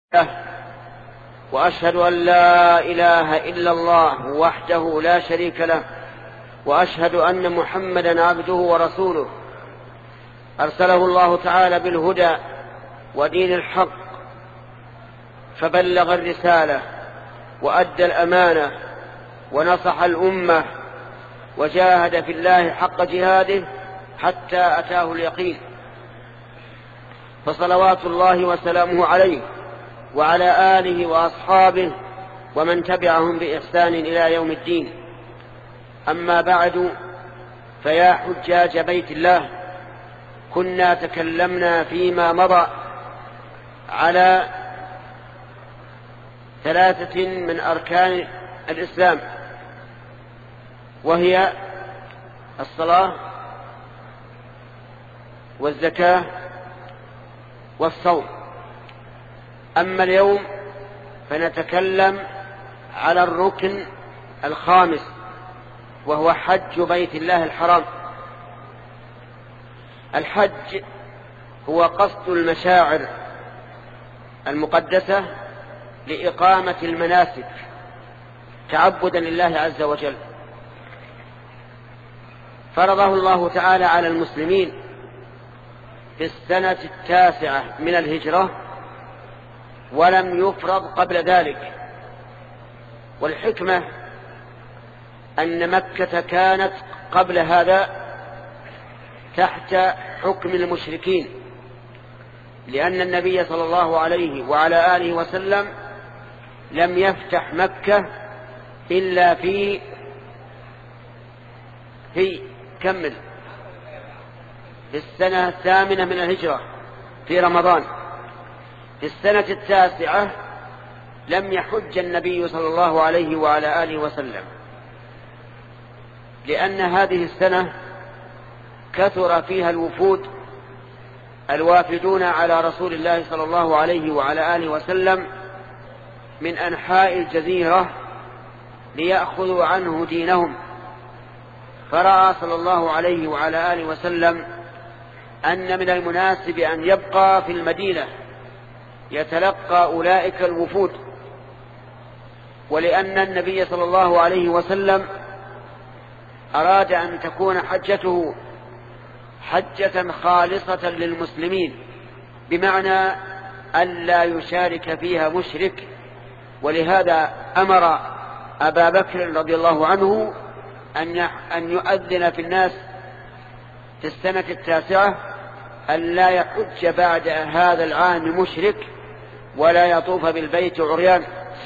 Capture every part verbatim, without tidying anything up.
له وأشهد أن لا إله إلا الله وحده لا شريك له وأشهد أن محمدا عبده ورسوله أرسله الله تعالى بالهدى ودين الحق فبلغ الرسالة وأدى الأمانة ونصح الأمة وجاهد في الله حق جهاده حتى أتاه اليقين، فصلوات الله وسلامه عليه وعلى آله وأصحابه ومن تبعهم بإحسان إلى يوم الدين. أما بعد، فيا حجاج بيت الله، كنا تكلمنا فيما مضى على ثلاثة من أركان الإسلام، وهي الصلاة والزكاة والصوم. أما اليوم فنتكلم على الركن الخامس، وهو حج بيت الله الحرام. الحج هو قصد المشاعر المقدسة لإقامة المناسك تعبدا لله عز وجل. فرضه الله تعالى على المسلمين في السنة التاسعة من الهجرة، ولم يفرض قبل ذلك. والحكمة أن مكة كانت قبل هذا تحت حكم المشركين، لأن النبي صلى الله عليه وعلى آله وسلم لم يفتح مكة إلا في في كمل في السنة الثامنة من الهجرة في رمضان. في السنة التاسعة لم يحج النبي صلى الله عليه وعلى آله وسلم، لأن هذه السنة كثر فيها الوفود الوافدون على رسول الله صلى الله عليه وعلى آله وسلم من أنحاء الجزيرة ليأخذوا عنه دينهم. فرأى صلى الله عليه وعلى آله وسلم أن من المناسب أن يبقى في المدينة يتلقى أولئك الوفود، ولأن النبي صلى الله عليه وسلم أراد أن تكون حجته حجة خالصة للمسلمين، بمعنى أن لا يشارك فيها مشرك. ولهذا أمر أبا بكر رضي الله عنه أن يؤذن في الناس في السنة التاسعة أن لا يحج بعد هذا العام مشرك ولا يطوف بالبيت عريان.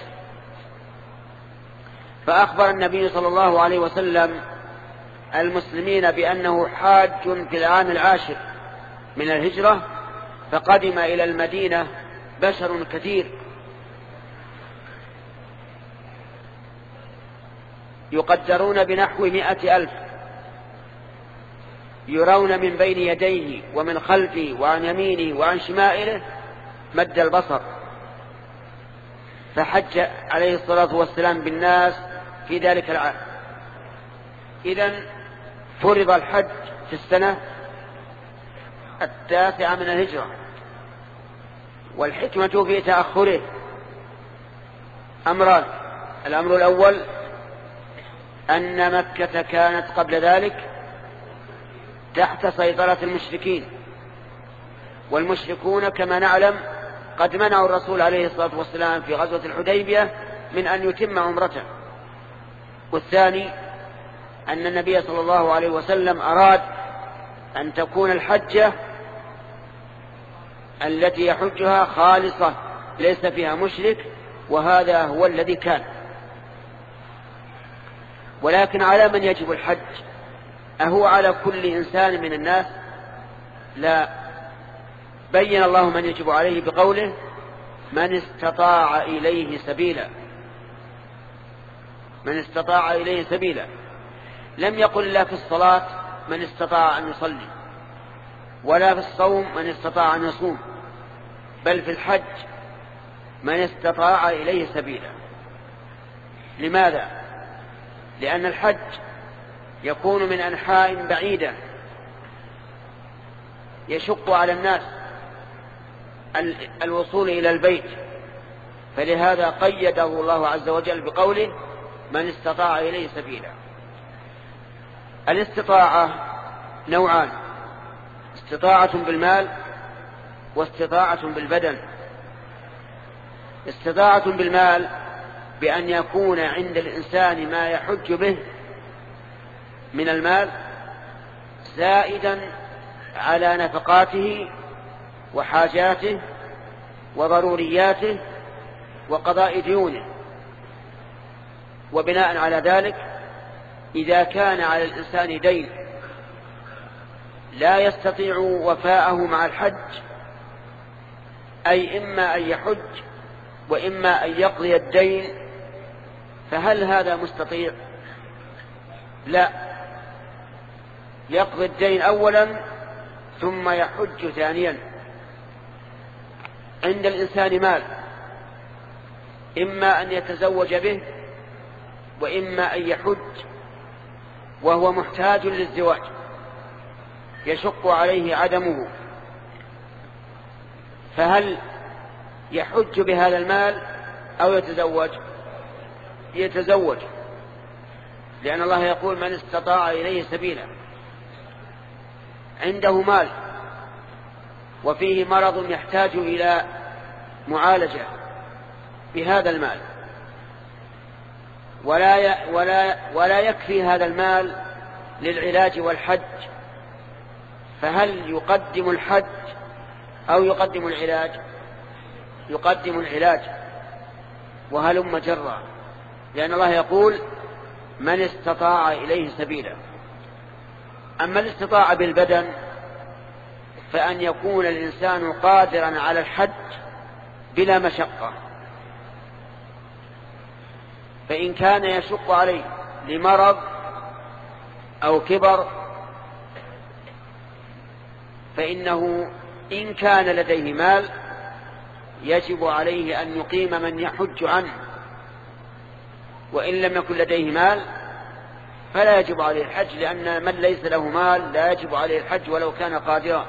فأخبر النبي صلى الله عليه وسلم المسلمين بأنه حاج في العام العاشر من الهجرة، فقدم إلى المدينة بشر كثير يقدرون بنحو مئة ألف، يرون من بين يديه ومن خلفه وعن يمينه وعن شمائله مد البصر. فحج عليه الصلاة والسلام بالناس في ذلك العام. إذن فرض الحج في السنة التاسعة من الهجرة. والحكمة في تأخره أمران: الأمر الأول أن مكة كانت قبل ذلك تحت سيطرة المشركين، والمشركون كما نعلم قد منعوا الرسول عليه الصلاة والسلام في غزوة الحديبية من أن يتم عمرته. والثاني أن النبي صلى الله عليه وسلم أراد أن تكون الحجة التي يحجها خالصة ليس فيها مشرك، وهذا هو الذي كان. ولكن على من يجب الحج؟ أهو على كل إنسان من الناس؟ لا، بين الله من يجب عليه بقوله: من استطاع إليه سبيلا. من استطاع إليه سبيلا. لم يقل الله في الصلاة من استطاع أن يصلي، ولا في الصوم من استطاع أن يصوم، بل في الحج من استطاع إليه سبيلا. لماذا؟ لأن الحج يكون من أنحاء بعيدة، يشق على الناس الوصول إلى البيت، فلهذا قيده الله عز وجل بقوله من استطاع إليه سبيلا. الاستطاعة نوعان: استطاعة بالمال واستطاعة بالبدن. استطاعة بالمال بأن يكون عند الإنسان ما يحج به من المال زائدا على نفقاته وحاجاته وضرورياته وقضاء ديونه. وبناء على ذلك إذا كان على الإنسان دين لا يستطيع وفاءه مع الحج، أي إما أن يحج وإما أن يقضي الدين، فهل هذا مستطيع؟ لا، يقضي الدين أولا ثم يحج ثانيا. عند الإنسان مال إما أن يتزوج به وإما أن يحج وهو محتاج للزواج يشق عليه عدمه، فهل يحج بهذا المال أو يتزوج؟ يتزوج، لأن الله يقول من استطاع إليه سبيلا. عنده مال وفيه مرض يحتاج إلى معالجة بهذا المال، ولا ولا ولا يكفي هذا المال للعلاج والحج، فهل يقدم الحج أو يقدم العلاج؟ يقدم العلاج وهلم جرا، لأن الله يقول من استطاع إليه سبيلا. أما الاستطاعة بالبدن فأن يكون الإنسان قادرا على الحج بلا مشقة، فإن كان يشق عليه لمرض أو كبر فإنه إن كان لديه مال يجب عليه أن يقيم من يحج عنه، وإن لم يكن لديه مال فلا يجب عليه الحج، لأن من ليس له مال لا يجب عليه الحج ولو كان قادرا.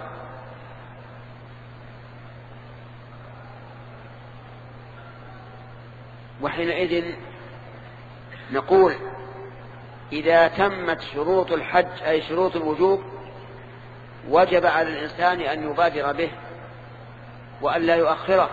وحينئذ نقول إذا تمت شروط الحج أي شروط الوجوب وجب على الإنسان أن يبادر به وأن لا يؤخره،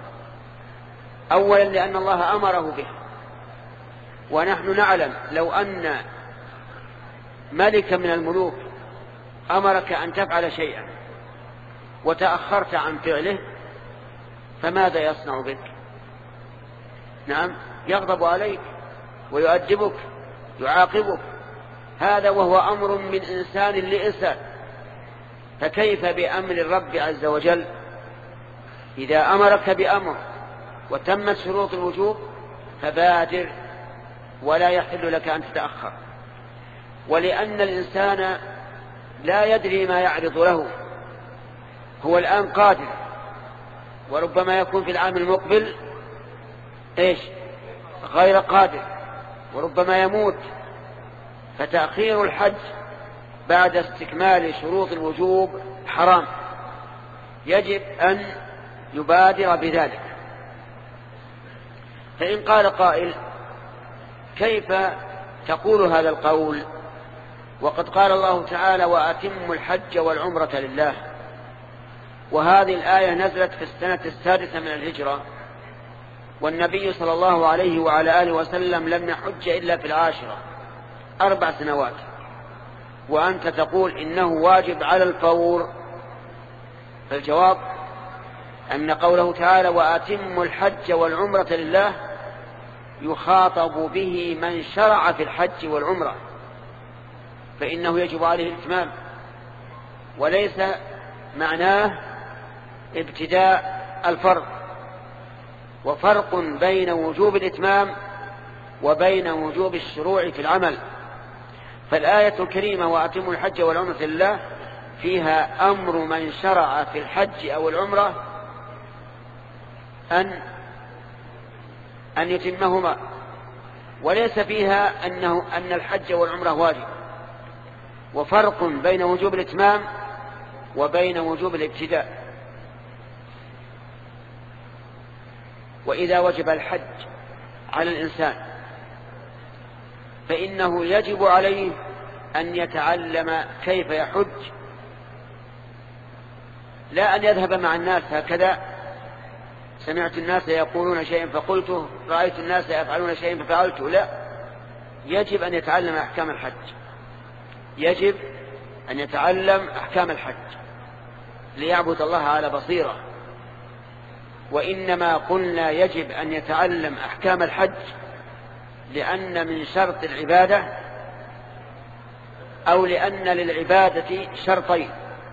أولا لأن الله أمره به، ونحن نعلم لو أن ملك من الملوك أمرك أن تفعل شيئا وتأخرت عن فعله فماذا يصنع بك؟ نعم، يغضب عليك ويؤدبك يعاقبك، هذا وهو أمر من إنسان لإنسان، فكيف بأمر الرب عز وجل؟ إذا أمرك بأمر وتمت شروط الوجوب فبادر ولا يحل لك أن تتأخر. ولأن الإنسان لا يدري ما يعرض له، هو الآن قادر وربما يكون في العام المقبل إيش غير قادر وربما يموت، فتأخير الحج بعد استكمال شروط الوجوب حرام، يجب أن يبادر بذلك. فإن قال قائل كيف تقول هذا القول وقد قال الله تعالى وأتموا الحج والعمرة لله، وهذه الآية نزلت في السنة السادسة من الهجرة، والنبي صلى الله عليه وعلى آله وسلم لم يحج إلا في العاشرة أربع سنوات، وأنت تقول إنه واجب على الفور؟ فالجواب أن قوله تعالى وأتموا الحج والعمرة لله يخاطب به من شرع في الحج والعمرة، فإنه يجب عليه الإتمام، وليس معناه ابتداء الفرض. وفرق بين وجوب الإتمام وبين وجوب الشروع في العمل. فالآية الكريمة وأتموا الحج والعمرة لله فيها أمر من شرع في الحج أو العمرة أن أن يتمهما، وليس فيها أنه أن الحج والعمرة واجب. وفرق بين وجوب الإتمام وبين وجوب الابتداء. وإذا وجب الحج على الإنسان فإنه يجب عليه أن يتعلم كيف يحج، لا أن يذهب مع الناس هكذا، سمعت الناس يقولون شيئا فقلته، رأيت الناس يفعلون شيئا ففعلته. لا، يجب أن يتعلم أحكام الحج، يجب أن يتعلم أحكام الحج ليعبد الله على بصيرة. وإنما قلنا يجب أن يتعلم أحكام الحج لأن من شرط العبادة أو لأن للعبادة شرطين: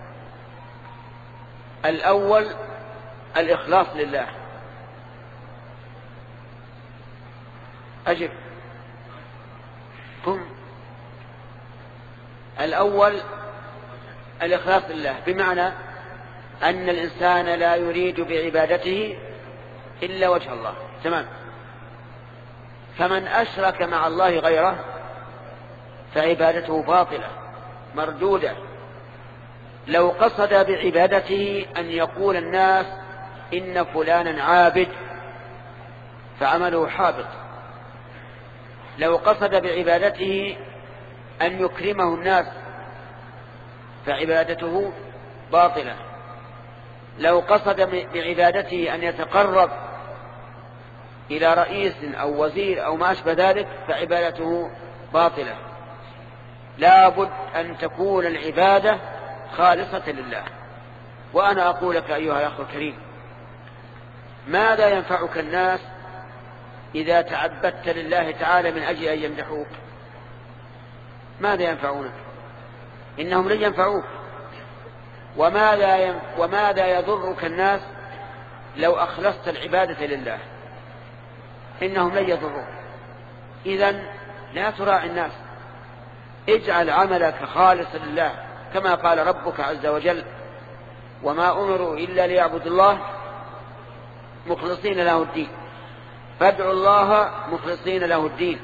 الأول الإخلاص لله. أجب قم. الأول الإخلاص لله، بمعنى أن الإنسان لا يريد بعبادته إلا وجه الله. تمام. فمن أشرك مع الله غيره فعبادته باطلة مردودة. لو قصد بعبادته أن يقول الناس إن فلانا عابد فعمله حابط. لو قصد بعبادته أن يكرمه الناس فعبادته باطلة. لو قصد بعبادته أن يتقرب إلى رئيس أو وزير أو ما أشبه ذلك فعبادته باطلة. لا بد أن تكون العبادة خالصة لله. وأنا أقول لك أيها الأخ الكريم، ماذا ينفعك الناس إذا تعبدت لله تعالى من أجل أن يمدحوك؟ ماذا ينفعونك؟ إنهم لن ينفعوك. وماذا وماذا يضرك الناس لو أخلصت العبادة لله؟ إنهم لن يضروك. إذن لا تراعي الناس، اجعل عملك خالصا لله كما قال ربك عز وجل: وما أمروا إلا ليعبدوا الله مخلصين له الدين فادعوا الله مخلصين له الدين.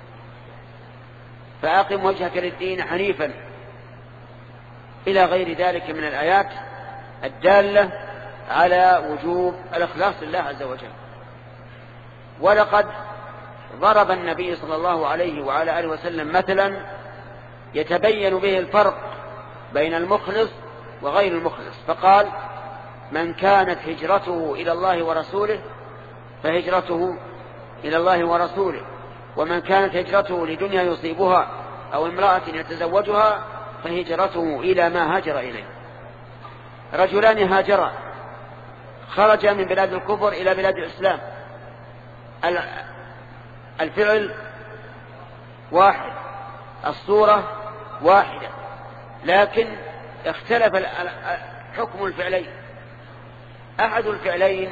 فأقم وجهك للدين حنيفا إلى غير ذلك من الآيات الدالة على وجوب الإخلاص لله عز وجل. ولقد ضرب النبي صلى الله عليه وعلى آله وسلم مثلا يتبين به الفرق بين المخلص وغير المخلص، فقال: من كانت هجرته إلى الله ورسوله فهجرته إلى الله ورسوله، ومن كانت هجرته لدنيا يصيبها أو امرأة يتزوجها فهجرته إلى ما هاجر إليه. رجلان هاجرا خرجا من بلاد الكفر إلى بلاد الإسلام، الفعل واحد، الصورة واحدة، لكن اختلف حكم الفعلين. أحد الفعلين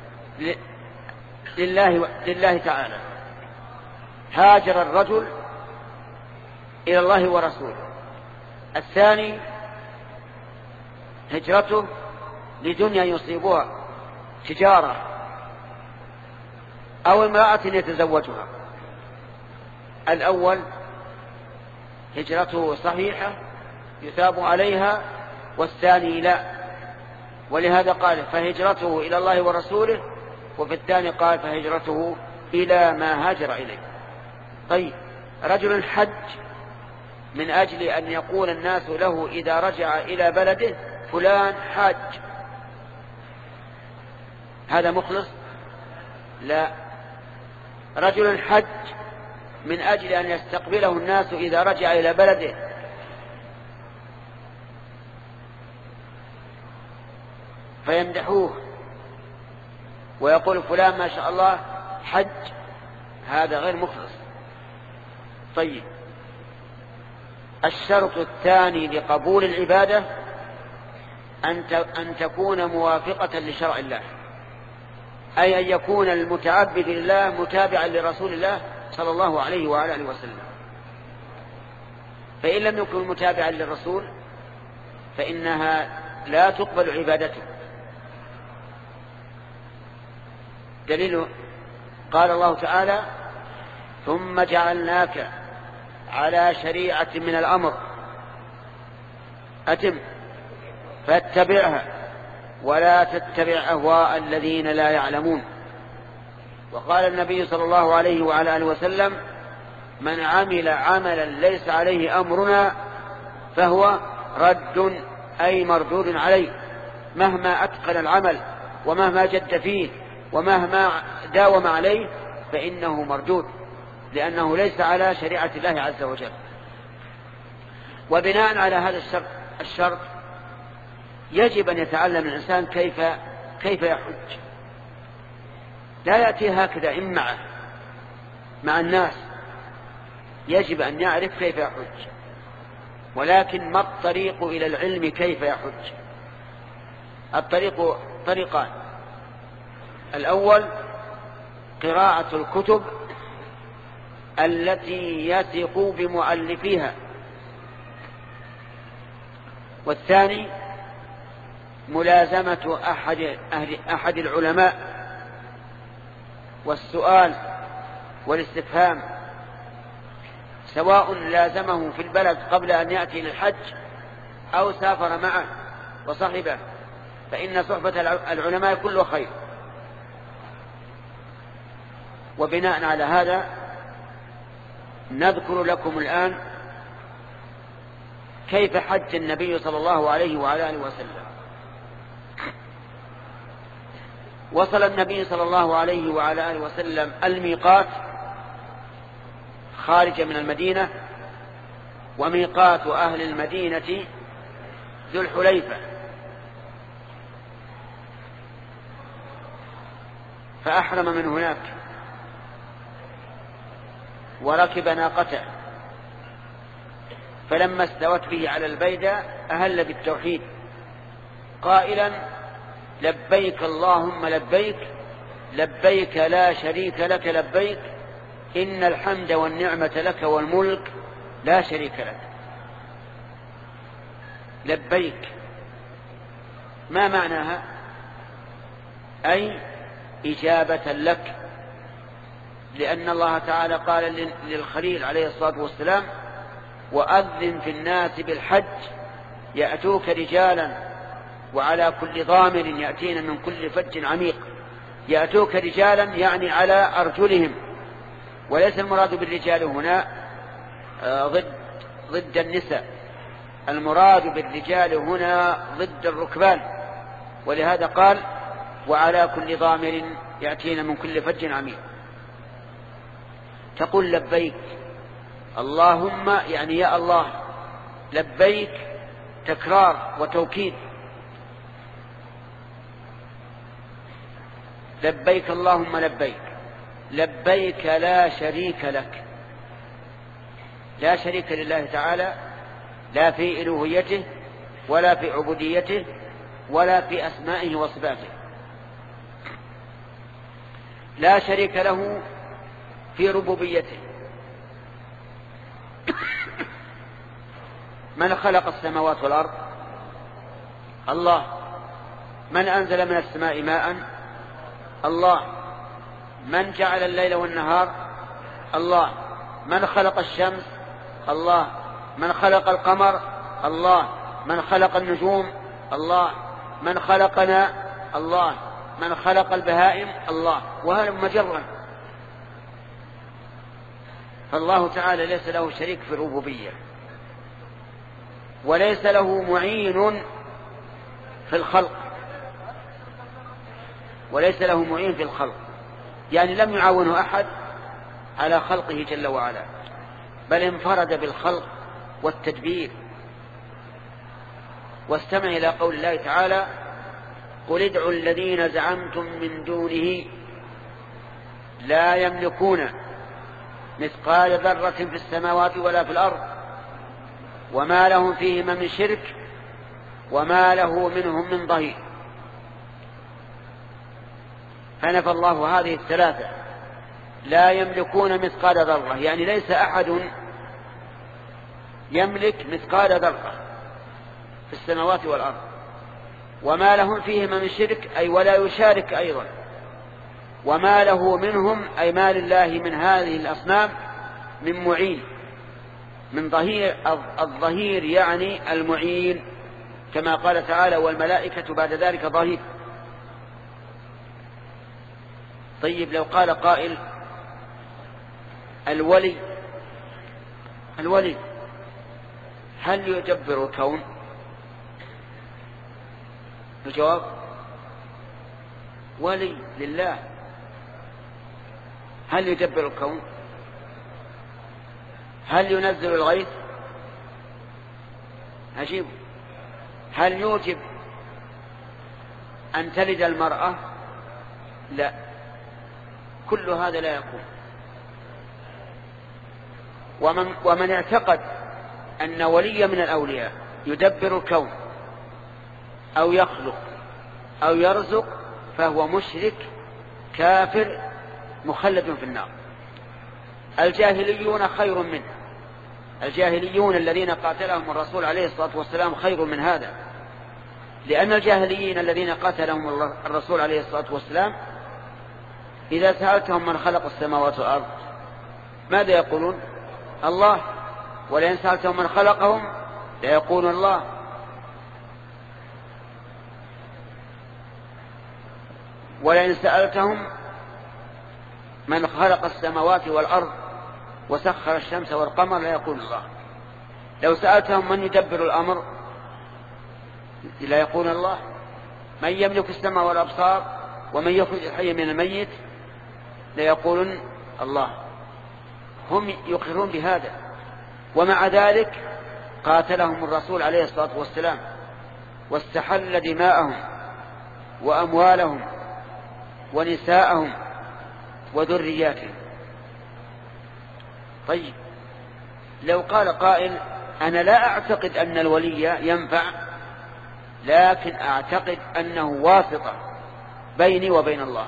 لله, لله تعالى، هاجر الرجل إلى الله ورسوله. الثاني هجرته لدنيا يصيبها، تجارة أو امرأة يتزوجها. الأول هجرته صحيحة يثاب عليها، والثاني لا، ولهذا قال فهجرته إلى الله ورسوله، وفي الثاني قال فهجرته إلى ما هاجر إليه. طيب، رجل حج من أجل أن يقول الناس له إذا رجع إلى بلده فلان حاج، هذا مخلص؟ لا. رجل حج من أجل أن يستقبله الناس إذا رجع إلى بلده فيمدحوه ويقول فلان ما شاء الله حج، هذا غير مخلص. طيب، الشرط الثاني لقبول العبادة أن تكون موافقة لشرع الله، أي أن يكون المتعبد لله متابعا لرسول الله صلى الله عليه وعلى آله وسلم. فإن لم يكن متابعا للرسول فإنها لا تقبل عبادته. دليل قال الله تعالى: ثم جعلناك على شريعة من الأمر أتم فاتبعها ولا تتبع أهواء الذين لا يعلمون. وقال النبي صلى الله عليه وعلى آله وسلم: من عمل عملا ليس عليه أمرنا فهو رد، أي مردود عليه، مهما أتقن العمل ومهما جد فيه ومهما داوم عليه فإنه مردود، لأنه ليس على شريعة الله عز وجل. وبناء على هذا الشرط, الشرط يجب أن يتعلم الإنسان كيف كيف يحج. لا يأتي هكذا إن معه مع الناس، يجب أن يعرف كيف يحج. ولكن ما الطريق إلى العلم كيف يحج؟ الطريق طريقان: الأول قراءة الكتب التي يثق بمؤلفيها، والثاني ملازمة أحد, أهل أحد العلماء والسؤال والاستفهام، سواء لازمه في البلد قبل أن يأتي للحج أو سافر معه وصحبه، فإن صحبة العلماء كله خير. وبناء على هذا نذكر لكم الآن كيف حج النبي صلى الله عليه وعلى آله وسلم. وصل النبي صلى الله عليه وعلى آله وسلم الميقات خارج من المدينة، وميقات أهل المدينة ذو الحليفة، فأحرم من هناك وركب ناقته، فلما استوت به على البيدة أهل بالتوحيد قائلا: لبيك اللهم لبيك، لبيك لا شريك لك لبيك، إن الحمد والنعمة لك والملك لا شريك لك. لبيك ما معناها؟ أي إجابة لك، لأن الله تعالى قال للخليل عليه الصلاة والسلام: وأذن في الناس بالحج يأتوك رجالا وعلى كل ضامر يأتين من كل فج عميق. يأتوك رجالا يعني على أرجلهم، وليس المراد بالرجال هنا ضد ضد النساء، المراد بالرجال هنا ضد الركبان، ولهذا قال: وعلى كل ضامر يأتين من كل فج عميق. تقول لبيك اللهم، يعني يا الله، لبيك تكرار وتوكيد. لبيك اللهم لبيك، لبيك لا شريك لك، لا شريك لله تعالى، لا في إلوهيته ولا في عبوديته ولا في أسمائه وصفاته، لا شريك له في ربوبيته. من خلق السماوات والأرض؟ الله. من أنزل من السماء ماء؟ الله. من جعل الليل والنهار؟ الله. من خلق الشمس؟ الله. من خلق القمر؟ الله. من خلق النجوم؟ الله. من خلقنا؟ الله. من خلق البهائم؟ الله. وهذا مجرد. فالله تعالى ليس له شريك في الربوبية، وليس له معين في الخلق، وليس له معين في الخلق، يعني لم يعاونه أحد على خلقه جل وعلا، بل انفرد بالخلق والتدبير. واستمع إلى قول الله تعالى: قل ادعوا الذين زعمتم من دونه لا يملكون مثقال ذرة في السماوات ولا في الأرض وما لهم فيهما من شرك وما له منهم من ظهير. فنفى الله هذه الثلاثة: لا يملكون مثقال ذرة، يعني ليس أحد يملك مثقال ذرة في السماوات والأرض، وما لهم فيهما من شرك، أي ولا يشارك أيضا، وما له منهم، أي ما لله من هذه الأصنام من معين، من ظهير. الظهير يعني المعين، كما قال تعالى: والملائكة بعد ذلك ظهير. طيب لو قال قائل الولي الولي هل يدبر الكون؟ الجواب ولي لله. هل يدبر الكون؟ هل ينزل الغيث؟ عجيب. هل يوجب أن تلد المرأة؟ لا، كل هذا لا يكون. ومن, ومن اعتقد أن ولي من الأولياء يدبر الكون أو يخلق أو يرزق فهو مشرك كافر مخلد في النار. الجاهليون خير منه، الجاهليون الذين قاتلهم الرسول عليه الصلاة والسلام خير من هذا، لأن الجاهليين الذين قاتلهم الرسول عليه الصلاة والسلام إذا سألتهم من خلق السماوات والأرض ماذا يقولون؟ الله. ولئن سألتهم من خلقهم ليقولون الله. ولئن سألتهم من خلق السماوات والأرض وسخر الشمس والقمر ليقولون الله. لو سألتهم من يدبر الأمر لا يقولون الله. من يملك السماء والأبصار ومن يخرج الحي من الميت ليقولون الله. هم يقرون بهذا، ومع ذلك قاتلهم الرسول عليه الصلاة والسلام واستحل دماءهم وأموالهم ونساءهم وذرياتهم. طيب لو قال قائل أنا لا أعتقد أن الولي ينفع، لكن أعتقد أنه واسطة بيني وبين الله،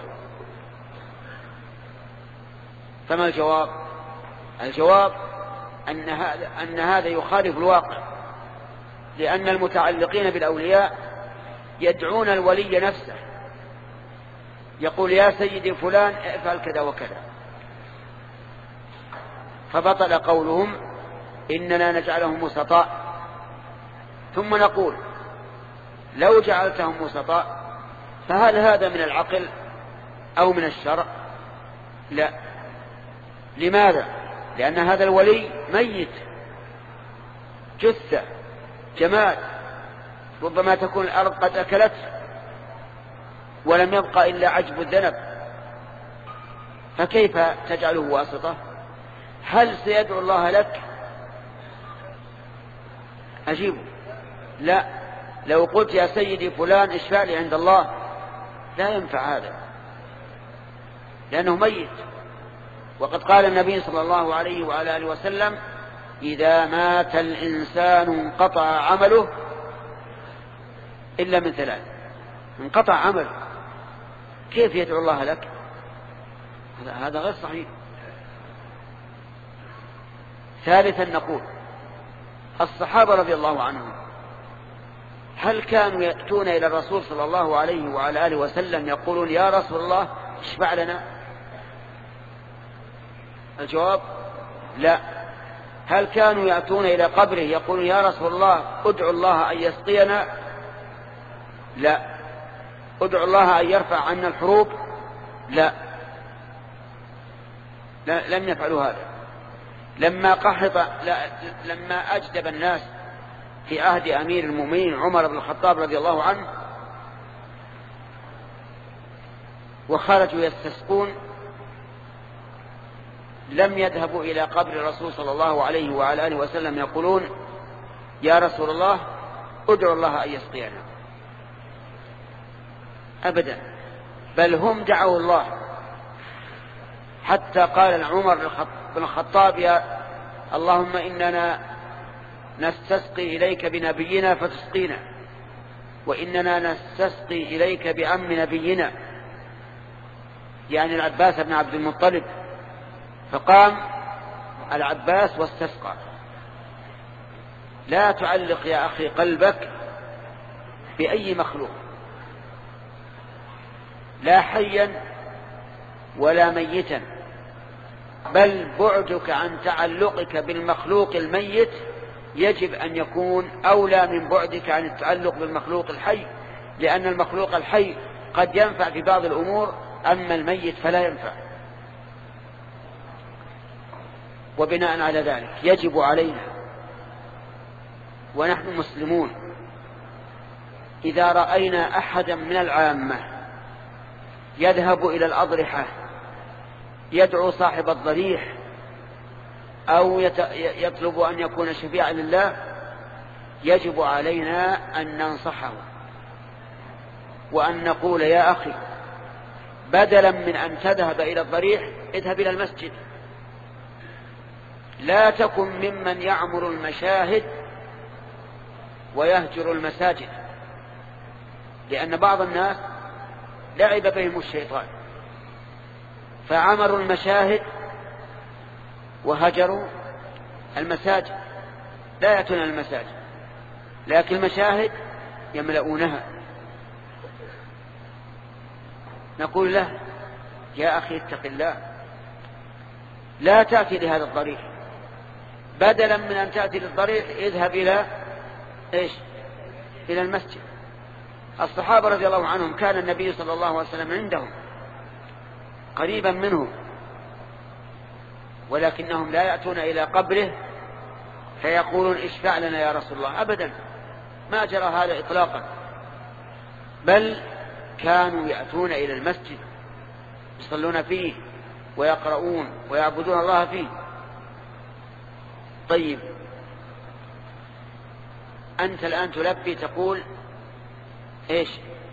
فما الجواب؟ الجواب أن هذا, أن هذا يخالف الواقع، لأن المتعلقين بالأولياء يدعون الولي نفسه، يقول يا سيدي فلان افعل كذا وكذا، فبطل قولهم إننا نجعلهم وسطاء. ثم نقول لو جعلتهم وسطاء فهل هذا من العقل أو من الشرع؟ لا. لماذا؟ لأن هذا الولي ميت، جثة، جماد، ربما تكون الأرض قد أكلته ولم يبقى إلا عجب الذنب، فكيف تجعله واسطة؟ هل سيدعو الله لك؟ أجيب لا. لو قلت يا سيدي فلان اشفع لي عند الله لا ينفع هذا، لأنه ميت. وقد قال النبي صلى الله عليه وعلى آله وسلم إذا مات الإنسان انقطع عمله إلا من ثلاث. انقطع عمله، كيف يدعو الله لك؟ هذا غير صحيح. ثالثا نقول الصحابة رضي الله عنهم هل كانوا يأتون إلى الرسول صلى الله عليه وعلى آله وسلم يقولون يا رسول الله اشفع لنا؟ الجواب لا. هل كانوا يأتون إلى قبره يقولون يا رسول الله ادعو الله أن يسقينا؟ لا. ادعو الله أن يرفع عنا الحروب؟ لا, لا لم يفعلوا هذا. لما قحط لا لما أجدب الناس في عهد أمير المؤمنين عمر بن الخطاب رضي الله عنه وخرجوا يستسقون لم يذهبوا إلى قبر الرسول صلى الله عليه وعلى آله وسلم يقولون يا رسول الله ادعو الله أن يسقينا، أبدا، بل هم دعوا الله. حتى قال عمر بن الخطاب يا اللهم إننا نستسقي إليك بنبينا فتسقينا، وإننا نستسقي إليك بعم نبينا، يعني العباس بن عبد المطلب. فقام العباس واستسقى. لا تعلق يا أخي قلبك بأي مخلوق، لا حيا ولا ميتا، بل بعدك عن تعلقك بالمخلوق الميت يجب أن يكون أولى من بعدك عن التعلق بالمخلوق الحي، لأن المخلوق الحي قد ينفع في بعض الأمور أما الميت فلا ينفع. وبناء على ذلك يجب علينا ونحن مسلمون إذا رأينا أحدا من العامة يذهب إلى الأضرحة يدعو صاحب الضريح أو يطلب أن يكون شفيعا لله، يجب علينا أن ننصحه وأن نقول يا أخي بدلا من أن تذهب إلى الضريح اذهب إلى المسجد، لا تكن ممن يعمر المشاهد ويهجر المساجد، لأن بعض الناس لعب بهم الشيطان فعمروا المشاهد وهجروا المساجد، لا يأتون المساجد لكن المشاهد يملؤونها. نقول له يا أخي اتق الله، لا تأتي لهذا الضريح، بدلا من أن تأتي للضريح اذهب إلى إيش؟ إلى المسجد. الصحابة رضي الله عنهم كان النبي صلى الله عليه وسلم عندهم قريبا منه، ولكنهم لا يأتون إلى قبره فيقولون اشفع لنا يا رسول الله، أبدا ما جرى هذا إطلاقا، بل كانوا يأتون إلى المسجد يصلون فيه ويقرؤون ويعبدون الله فيه. طيب أنت الآن تلبي تقول إيش؟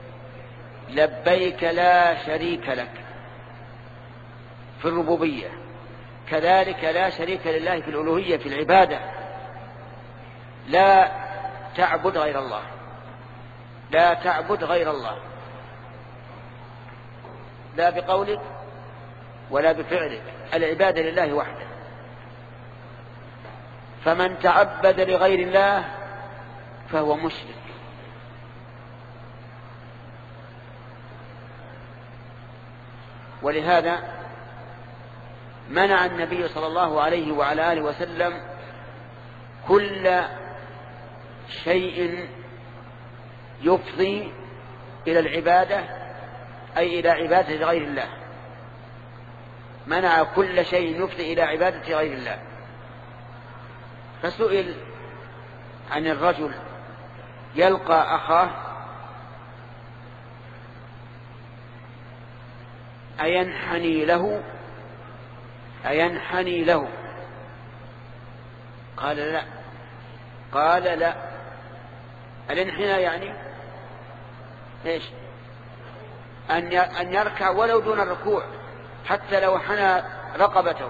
لبيك لا شريك لك في الربوبية، كذلك لا شريك لله في الألوهية في العبادة، لا تعبد غير الله، لا تعبد غير الله، لا بقولك ولا بفعلك، العبادة لله وحده. فمن تعبد لغير الله فهو مشرك. ولهذا منع النبي صلى الله عليه وعلى آله وسلم كل شيء يفضي إلى العبادة أي إلى عبادة غير الله، منع كل شيء يفضي إلى عبادة غير الله. فسئل عن الرجل يلقى أخاه أينحني له أينحني له قال لا، قال لا. الانحناء يعني إيش؟ أن يركع ولو دون الركوع، حتى لو حنى رقبته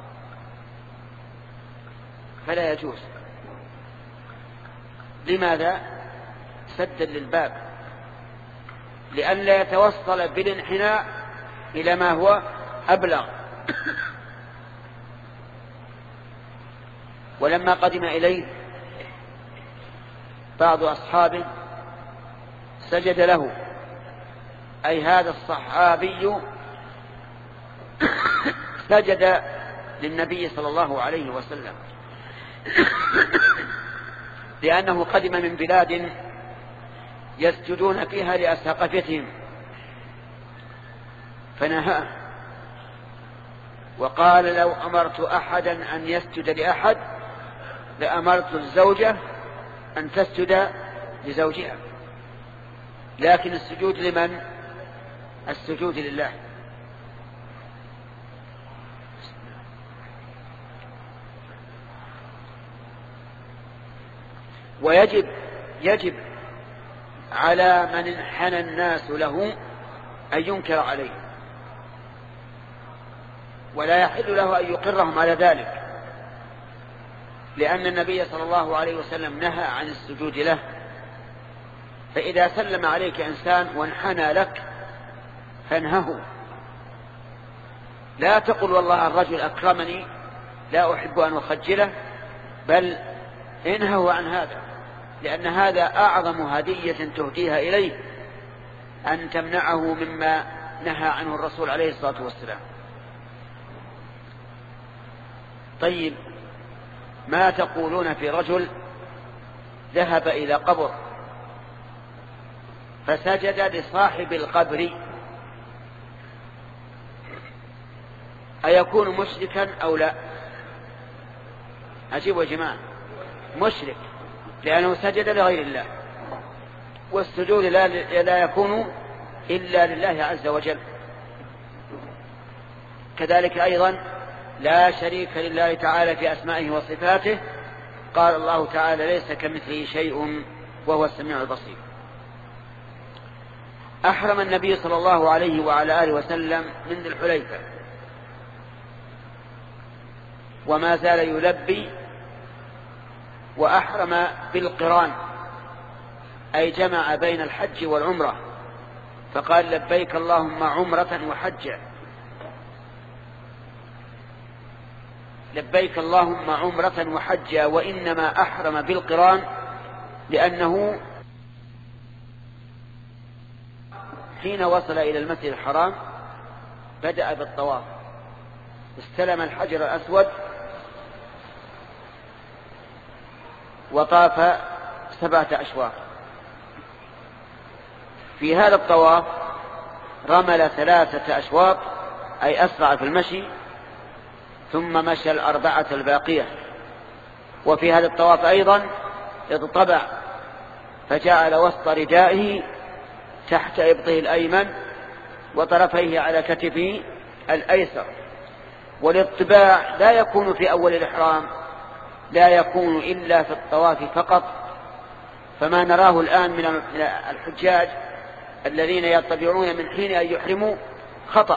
فلا يجوز. لماذا؟ سدا للباب، لئلا يتوصل بالانحناء إلى ما هو أبلغ. ولما قدم إليه بعض أصحابه سجد له، أي هذا الصحابي سجد للنبي صلى الله عليه وسلم، لأنه قدم من بلاد يسجدون فيها لأساقفتهم فنهاه، وقال لو أمرت أحدا أن يسجد لأحد لأمرت الزوجة أن تسجد لزوجها، لكن السجود لمن؟ السجود لله. ويجب يجب على من انحنى الناس له أن ينكر عليه، ولا يحل له أن يقرهم على ذلك، لأن النبي صلى الله عليه وسلم نهى عن السجود له. فإذا سلم عليك إنسان وانحنى لك فانهه، لا تقل والله الرجل أكرمني لا أحب أن أخجله، بل انهه عن هذا، لأن هذا أعظم هدية تهديها إليه أن تمنعه مما نهى عنه الرسول عليه الصلاة والسلام. طيب ما تقولون في رجل ذهب إلى قبر فسجد لصاحب القبر أيكون مشركا أو لا؟ أجيبوا يا جماعة. مشرك، لأنه سجد لغير الله، والسجود لا, لا يكون إلا لله عز وجل. كذلك أيضا لا شريك لله تعالى في أسمائه وصفاته، قال الله تعالى ليس كمثله شيء وهو السميع البصير. أحرم النبي صلى الله عليه وعلى آله وسلم من ذي الحليفة، وما زال يلبي، وأحرم بالقران، أي جمع بين الحج والعمرة، فقال لبيك اللهم عمرة وحجا. لبيك اللهم عمرة وحجا، وإنما أحرم بالقران لأنه حين وصل إلى المسجد الحرام بدأ بالطواف، استلم الحجر الأسود وطاف سبعة أشواط. في هذا الطواف رمل ثلاثة أشواط، أي أسرع في المشي، ثم مشى الأربعة الباقية. وفي هذا الطواف أيضا اضطبع، فجعل وسط ردائه تحت إبطه الأيمن وطرفيه على كتفه الأيسر. والاطباع لا يكون في أول الإحرام، لا يكون إلا في الطواف فقط. فما نراه الآن من الحجاج الذين يطبعون من حين أن يحرموا خطأ.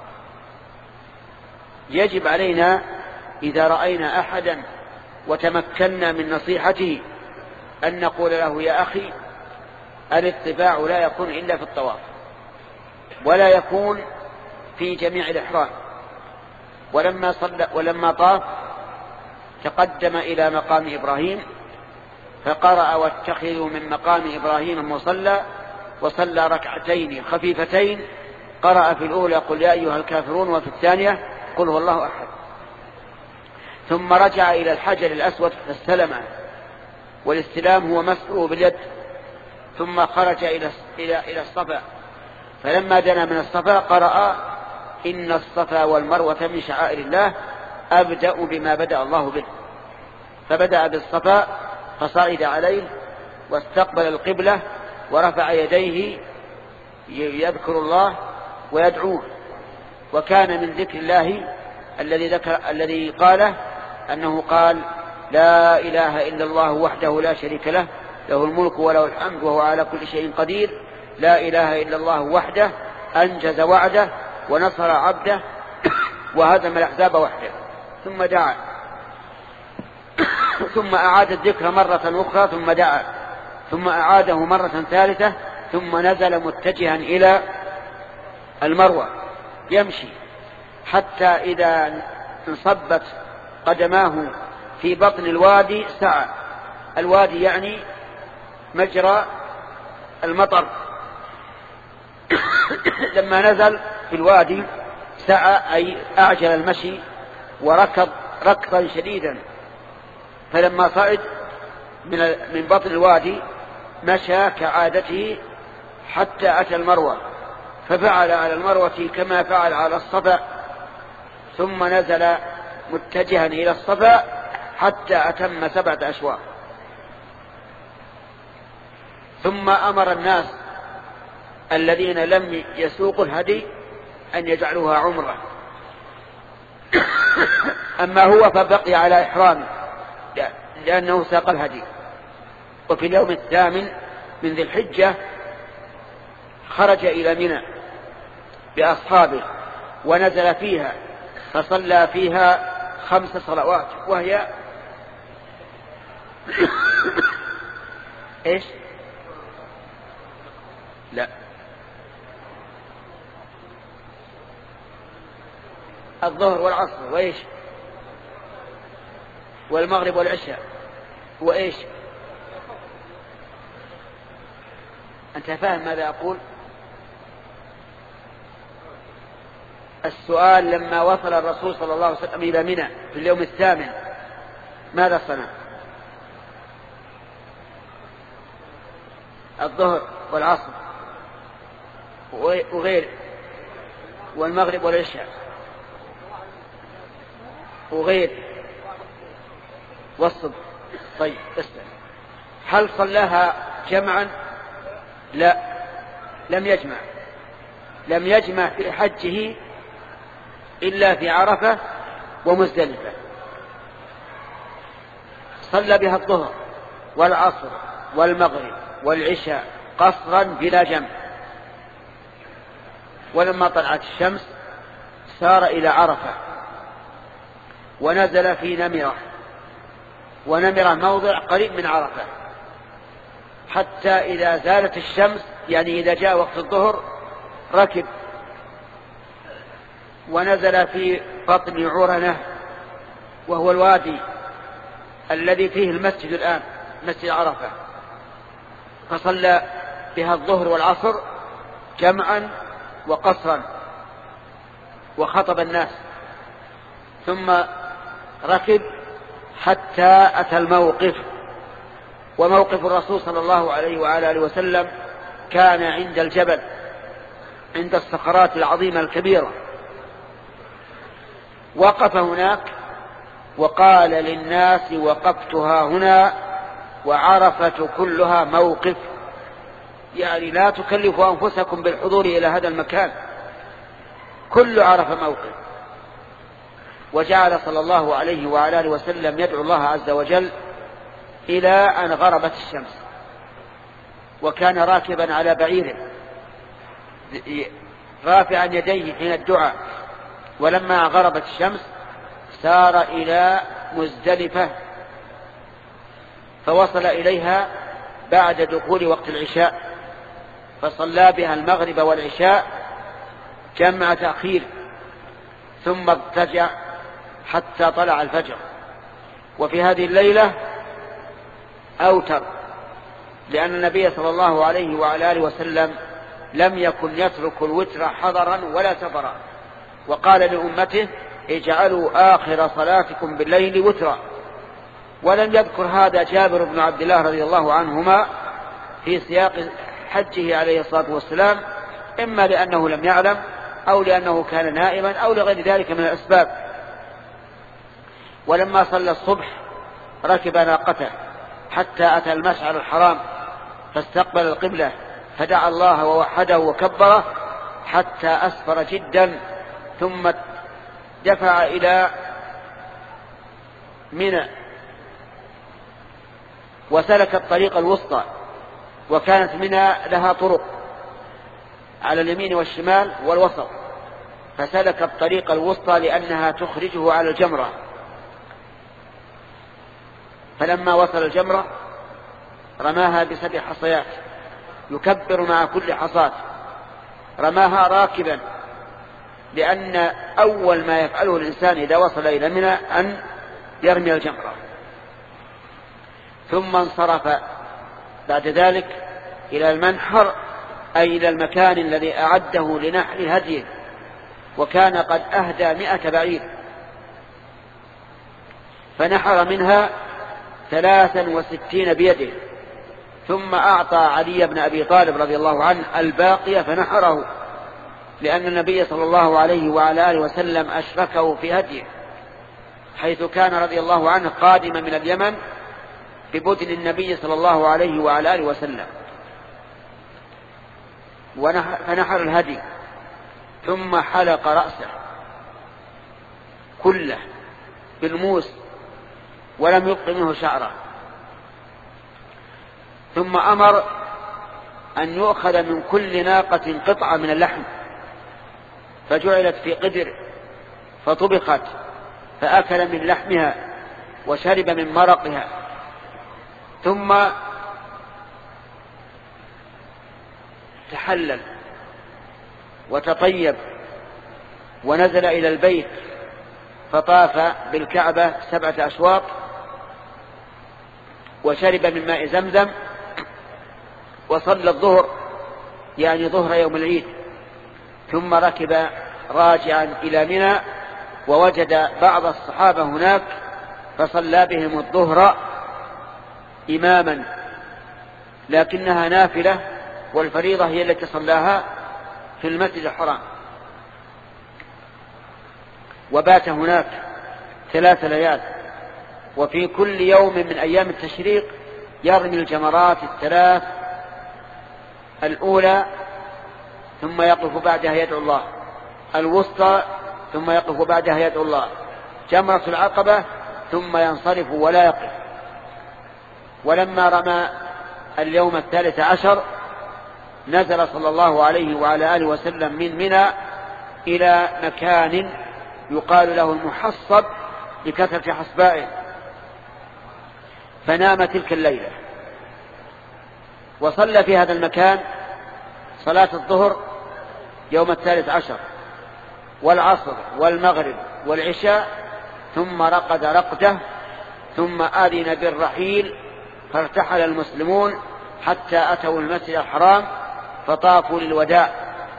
يجب علينا إذا رأينا أحدا وتمكنا من نصيحته أن نقول له يا أخي الاطباع لا يكون إلا في الطواف، ولا يكون في جميع الإحرام. ولما صلى ولما طاف تقدم إلى مقام إبراهيم فقرأ واتخذوا من مقام إبراهيم مصلى، وصلى ركعتين خفيفتين، قرأ في الأولى قل يا أيها الكافرون، وفي الثانية قل هو الله أحد. ثم رجع إلى الحجر الأسود فاستلمه، والاستلام هو مسحه باليد. ثم خرج إلى إلى إلى الصفا، فلما دنا من الصفا قرأ إن الصفا والمروة من شعائر الله أبدأ بما بدأ الله به. فبدأ بالصفا فصعد عليه واستقبل القبلة ورفع يديه يذكر الله ويدعوه. وكان من ذكر الله الذي ذكر الذي قاله أنه قال لا إله إلا الله وحده لا شريك له، له الملك وله الحمد وهو على كل شيء قدير، لا إله إلا الله وحده أنجز وعده ونصر عبده وهزم الأحزاب وحده. ثم دعا، ثم أعاد الذكر مرة أخرى، ثم دعا، ثم أعاده مرة ثالثة، ثم نزل متجها إلى المروة يمشي حتى إذا انصبت قدماه في بطن الوادي سعى. الوادي يعني مجرى المطر. لما نزل في الوادي سعى، أي أعجل المشي وركض ركضا شديدا. فلما صعد من من بطن الوادي مشى كعادته حتى أتى المروة، ففعل على المروة كما فعل على الصفا، ثم نزل متجها إلى الصفا حتى أتم سبعة أشواط. ثم أمر الناس الذين لم يسوقوا الهدي أن يجعلوها عمرة. أما هو فبقي على إحرامه لأنه ساق الهدي. وفي اليوم الثامن من ذي الحجة خرج إلى منى بأصحابه ونزل فيها فصلى فيها خمس صلوات، وهي إيش؟ لا، الظهر والعصر وإيش؟ والمغرب والعشاء وإيش؟ أنت فاهم ماذا أقول؟ السؤال لما وصل الرسول صلى الله عليه وسلم إلى منى في اليوم الثامن ماذا صنع؟ الظهر والعصر وغير والمغرب والعشاء. وغير والصبح. طيب اسمع، هل صلاها جمعا؟ لا، لم يجمع لم يجمع في حجه إلا في عرفة ومزدلفة. صلى بها الظهر والعصر والمغرب والعشاء قصرا بلا جمع. ولما طلعت الشمس سار إلى عرفة ونزل في نمرة، ونمرة موضع قريب من عرفة، حتى إذا زالت الشمس يعني إذا جاء وقت الظهر ركب ونزل في بطن عرنة، وهو الوادي الذي فيه المسجد الآن، مسجد عرفة، فصلى بها الظهر والعصر جمعا وقصرا وخطب الناس، ثم ركب حتى أتى الموقف. وموقف الرسول صلى الله عليه وعلى آله وسلم كان عند الجبل، عند الصخرات العظيمة الكبيرة. وقف هناك وقال للناس: وقفتها هنا وعرفة كلها موقف، يعني لا تكلفوا أنفسكم بالحضور إلى هذا المكان، كل عرفة موقف. وجعل صلى الله عليه وعلى آله وسلم يدعو الله عز وجل إلى أن غربت الشمس، وكان راكبا على بعيره رافعا يديه حين الدعاء. ولما غربت الشمس سار إلى مزدلفة، فوصل إليها بعد دخول وقت العشاء، فصلى بها المغرب والعشاء جمع تأخير، ثم اضطجع حتى طلع الفجر. وفي هذه الليلة أوتر، لأن النبي صلى الله عليه وعلى آله وسلم لم يكن يترك الوتر حضرا ولا سفرا، وقال لأمته: اجعلوا آخر صلاتكم بالليل وترا. ولم يذكر هذا جابر بن عبد الله رضي الله عنهما في سياق حجه عليه الصلاة والسلام، إما لأنه لم يعلم أو لأنه كان نائما أو لغير ذلك من الأسباب. ولما صلى الصبح ركب ناقته حتى أتى المشعر الحرام، فاستقبل القبلة فدعا الله ووحده وكبره حتى أسفر جدا، ثم دفع إلى منى وسلك الطريق الوسطى. وكانت منى لها طرق على اليمين والشمال والوسط، فسلك الطريق الوسطى لأنها تخرجه على الجمرة. فلما وصل الجمرة رماها بسبع حصيات، يكبر مع كل حصاة. رماها راكبا، لأن أول ما يفعله الإنسان إذا وصل إلى منى أن يرمي الجمرة. ثم انصرف بعد ذلك إلى المنحر، أي إلى المكان الذي أعده لنحر هديه، وكان قد أهدى مئة بعير، فنحر منها ثلاثا وستين بيده، ثم أعطى علي بن أبي طالب رضي الله عنه الباقي فنحره، لأن النبي صلى الله عليه وعلى آله وسلم أشركه في هديه، حيث كان رضي الله عنه قادما من اليمن ببدن النبي صلى الله عليه وعلى آله وسلم، فنحر الهدي ثم حلق رأسه كله بالموس ولم يبق منه شعره، ثم أمر أن يؤخذ من كل ناقة قطعة من اللحم، فجعلت في قدر فطبخت، فأكل من لحمها وشرب من مرقها، ثم تحلل وتطيب ونزل إلى البيت، فطاف بالكعبة سبعة أشواط وشرب من ماء زمزم، وصلى الظهر يعني ظهر يوم العيد، ثم ركب راجعا إلى منى، ووجد بعض الصحابة هناك فصلى بهم الظهر إماما، لكنها نافلة، والفريضة هي التي صلاها في المسجد الحرام، وبات هناك ثلاث ليال، وفي كل يوم من أيام التشريق يرمي الجمرات الثلاث الأولى ثم يقف بعدها يدعو الله، الوسطى ثم يقف بعدها يدعو الله، جمرة العقبة ثم ينصرف ولا يقف. ولما رمى اليوم الثالث عشر نزل صلى الله عليه وعلى آله وسلم من منى إلى مكان يقال له المحصب لكثرة حصبائه، فنام تلك الليلة، وصلى في هذا المكان صلاة الظهر يوم الثالث عشر والعصر والمغرب والعشاء، ثم رقد رقده، ثم آذن بالرحيل، فارتحل المسلمون حتى أتوا المسجد الحرام فطافوا للوداع،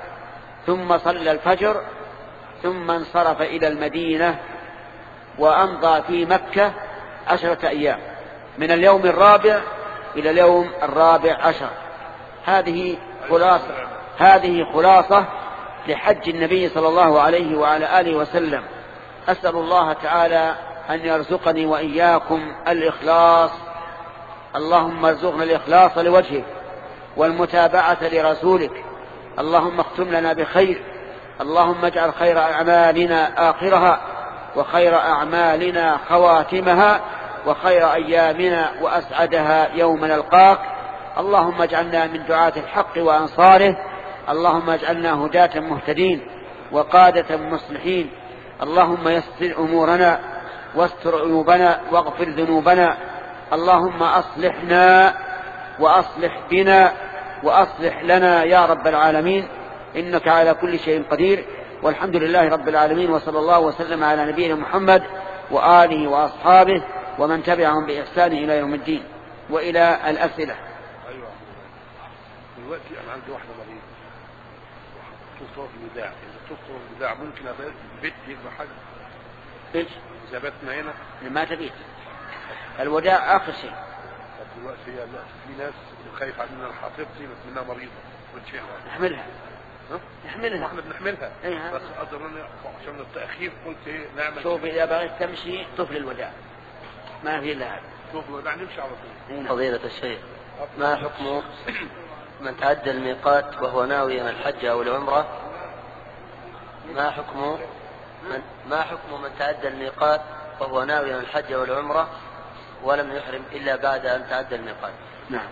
ثم صلى الفجر، ثم انصرف إلى المدينة، وأمضى في مكة عشرة أيام من اليوم الرابع إلى اليوم الرابع عشر. هذه خلاصة هذه خلاصة لحج النبي صلى الله عليه وعلى آله وسلم. أسأل الله تعالى أن يرزقني وإياكم الإخلاص، اللهم ارزقنا الإخلاص لوجهك والمتابعة لرسولك، اللهم اختم لنا بخير، اللهم اجعل خير أعمالنا آخرها، وخير أعمالنا خواتمها، وخير أيامنا وأسعدها يوم نلقاك. اللهم اجعلنا من دعاة الحق وأنصاره، اللهم اجعلنا هداة مهتدين وقادة مصلحين، اللهم يسر أمورنا واستر عيوبنا واغفر ذنوبنا، اللهم أصلحنا وأصلح بنا وأصلح لنا يا رب العالمين، إنك على كل شيء قدير. والحمد لله رب العالمين، وصلى الله وسلم على نبينا محمد وآله وأصحابه ومن تبعهم بإحسان إلى يوم الدين. وإلى الأسئلة. أيوة. دلوقتي أنا عندي واحدة مريضة تفطر في الوداع، إذا تفطر في الوداع ممكن أبات بيت يبقى حاجة؟ إيش؟ إذا باتنا هنا ما تبيت الوداع آخر شيء. دلوقتي هي في ناس خايف علينا حاطبتي بس منها مريضة بتشيلها نحملها ها؟ نحملها احنا بنحملها إيه؟ بس قدرنا عشان التأخير قلت ايه نعمل. شوف إذا بغيت تمشي طفل الوداع ما في إلا هذا، طفل الوداع نمشي على طول. فضيلة الشيخ، ما حكم من تعدى الميقات وهو ناوي الحج أو العمرة؟ ما حكم من ما حكم من تعدى الميقات وهو ناوي الحج أو العمرة ولم يحرم إلا بعد أن تعدى الميقات؟ نعم.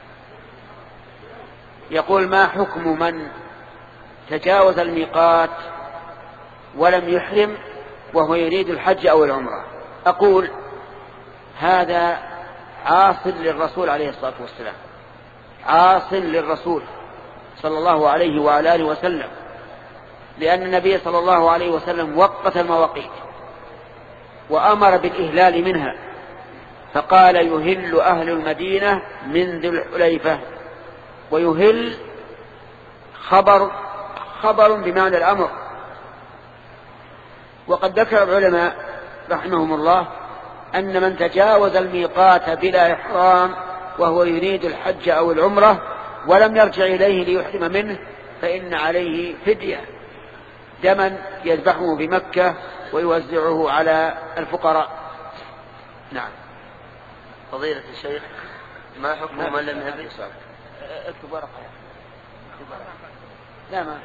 يقول ما حكم من تجاوز الميقات ولم يحرم وهو يريد الحج أو العمرة؟ أقول هذا عاص للرسول عليه الصلاة والسلام، عاص للرسول صلى الله عليه وعلى آله وسلم، لأن النبي صلى الله عليه وسلم وقت المواقيت وأمر بالإهلال منها، فقال يهل أهل المدينة من ذي الحليفة، ويهل خبر خبر بمعنى الأمر. وقد ذكر العلماء رحمهم الله أن من تجاوز الميقات بلا إحرام وهو يريد الحج أو العمرة ولم يرجع إليه ليحرم منه فإن عليه فدية، دما يذبحه بمكة ويوزعه على الفقراء. نعم. فضيلة الشيخ، ما حكم من لم يبي؟ اكتب ورقة. لا ما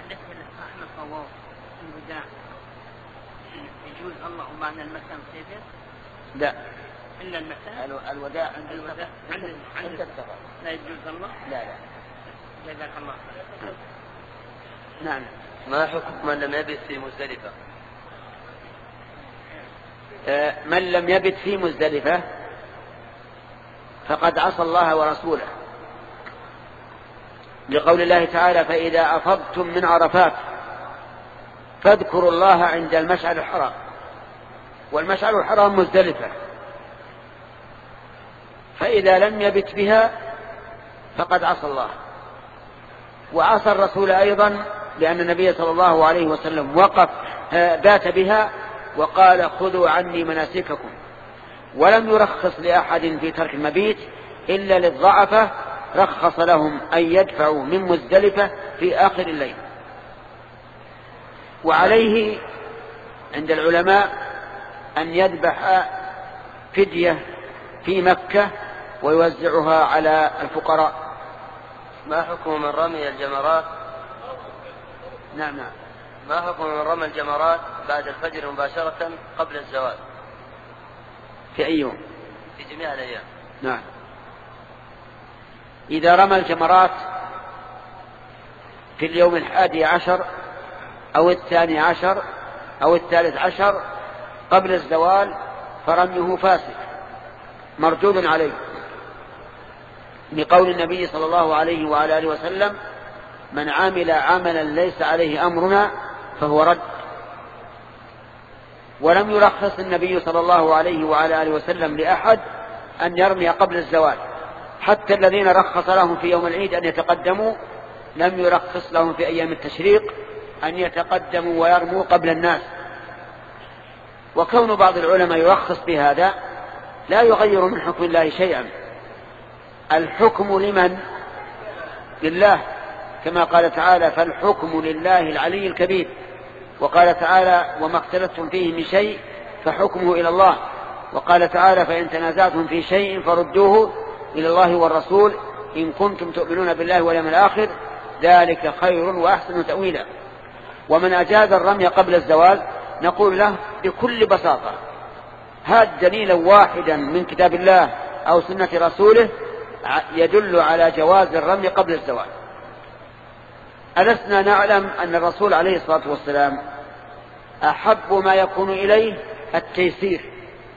يجوز الله ومعنى المكان سيفر؟ لا إلا المكان الوداع عند الوداع عند عند السفر لا يجوز الله. لا لا جزاك الله خير. نعم. ما حكم من لم يبت في مزدلفة؟ من لم يبت في مزدلفة فقد عصى الله ورسوله، لقول الله تعالى فإذا أفضتم من عرفات فاذكروا الله عند المشعر الحرام، والمشعر الحرام مزدلفة، فإذا لم يبت بها فقد عصى الله وعصى الرسول أيضا، لأن النبي صلى الله عليه وسلم وقف بات بها وقال خذوا عني مناسككم، ولم يرخص لأحد في ترك المبيت إلا للضعفة، رخص لهم أن يدفعوا من مزدلفة في آخر الليل. وعليه عند العلماء أن يذبح فدية في مكة ويوزعها على الفقراء. ما حكم من رمي الجمرات؟ نعم نعم. ما حكم من رمى الجمرات بعد الفجر مباشرة قبل الزوال؟ في أي يوم؟ في جميع الأيام. نعم. إذا رمى الجمرات في اليوم الحادي عشر أو الثاني عشر أو الثالث عشر قبل الزوال فرميه فاسد مردود عليه، لقول النبي صلى الله عليه وعلى آله وسلم: من عمل عملا ليس عليه أمرنا فهو رد. ولم يرخص النبي صلى الله عليه وعلى آله وسلم لأحد أن يرمي قبل الزوال، حتى الذين رخص لهم في يوم العيد أن يتقدموا لم يرخص لهم في أيام التشريق أن يتقدموا ويرموا قبل الناس. وكون بعض العلماء يرخص بهذا لا يغير من حكم الله شيئا. الحكم لمن؟ لله، كما قال تعالى: فالحكم لله العلي الكبير. وقال تعالى: وما اختلفتم فيه من شيء فحكمه إلى الله. وقال تعالى: فإن تنازعتم في شيء فردوه إلى الله والرسول إن كنتم تؤمنون بالله واليوم الآخر ذلك خير وأحسن تأويلا. ومن أجاز الرمي قبل الزوال نقول له بكل بساطة: هات دليلا واحدا من كتاب الله أو سنة رسوله يدل على جواز الرمي قبل الزوال. ألسنا نعلم أن الرسول عليه الصلاة والسلام أحب ما يكون إليه التيسير؟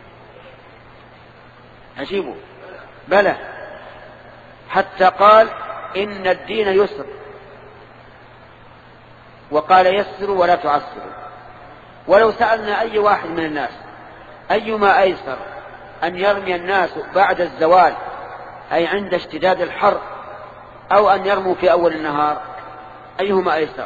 عجيبه، بلى، حتى قال: إن الدين يسر، وقال: يسروا ولا تعسروا. ولو سألنا أي واحد من الناس أيما أيسر، أن يرمي الناس بعد الزوال أي عند اشتداد الحر، أو أن يرموا في أول النهار، أيهما أيسر؟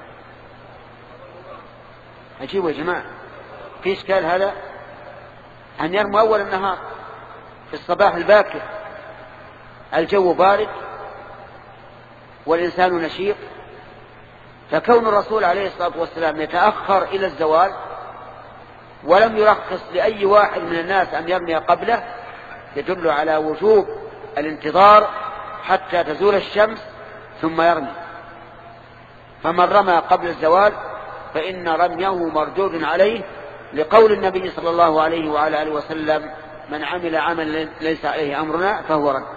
عجيب يا جماعة، في إشكال هذا؟ أن يرموا أول النهار في الصباح الباكر، الجو بارد والإنسان نشيط. فكون الرسول عليه الصلاة والسلام يتأخر إلى الزوال ولم يرخص لأي واحد من الناس أن يرمي قبله يدل على وجوب الانتظار حتى تزول الشمس ثم يرمي. فمن رمى قبل الزوال فإن رميه مردود عليه، لقول النبي صلى الله عليه وعلى آله وسلم: من عمل عمل ليس عليه أمرنا فهو رد.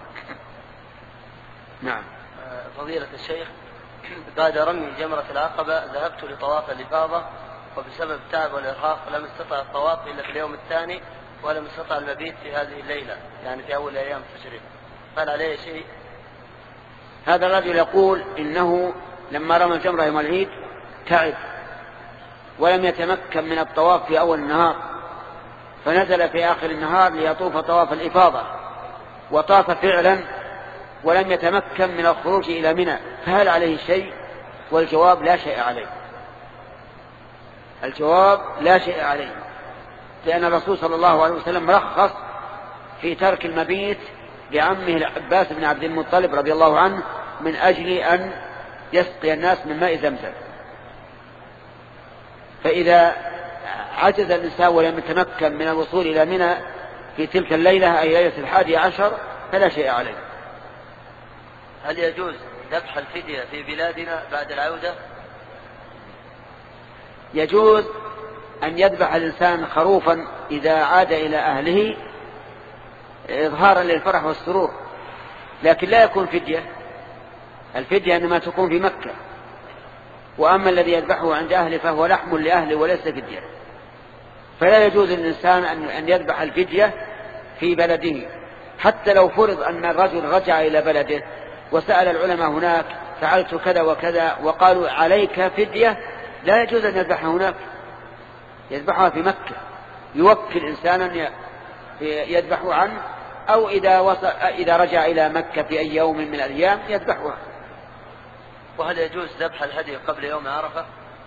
نعم. فضيلة الشيخ، بعد رمي جمرة العقبة ذهبت لطواف الإفاضة، وبسبب التعب والإرهاق لم استطع الطواف إلا في اليوم الثاني، ولم استطع المبيت في هذه الليلة، يعني في أول أيام التشريق، قال عليه شيء؟ هذا الرجل يقول إنه لما رمى الجمرة يوم العيد تعب ولم يتمكن من الطواف في أول النهار، فنزل في آخر النهار ليطوف طواف الإفاضة، وطاف فعلا ولم يتمكن من الخروج إلى منى، فهل عليه شيء؟ والجواب: لا شيء عليه. الجواب: لا شيء عليه، لأن الرسول صلى الله عليه وسلم رخص في ترك المبيت لعمه العباس بن عبد المطلب رضي الله عنه من أجل أن يسقي الناس من ماء زمزم. فإذا عجز الإنسان ولم يتمكن من الوصول إلى منى في تلك الليلة، أي ليلة الحادي عشر، فلا شيء عليه. هل يجوز ذبح الفدية في بلادنا بعد العودة؟ يجوز أن يذبح الإنسان خروفا إذا عاد إلى أهله إظهارا للفرح والسرور، لكن لا يكون فدية. الفدية إنما تكون في مكة، وأما الذي يذبحه عند أهله فهو لحم لأهله وليس فدية. فلا يجوز للإنسان أن يذبح الفدية في بلده، حتى لو فرض أن الرجل رجع إلى بلده وسأل العلماء هناك: فعلت كذا وكذا، وقالوا عليك فدية، لا يجوز أن يذبحها هناك، يذبحها في مكة، يوكل إنسانا يذبحه عنه، أو إذا, وصل إذا رجع إلى مكة في أي يوم من الأيام يذبحها. وهل يجوز ذبح الهدي قبل يوم عرفة؟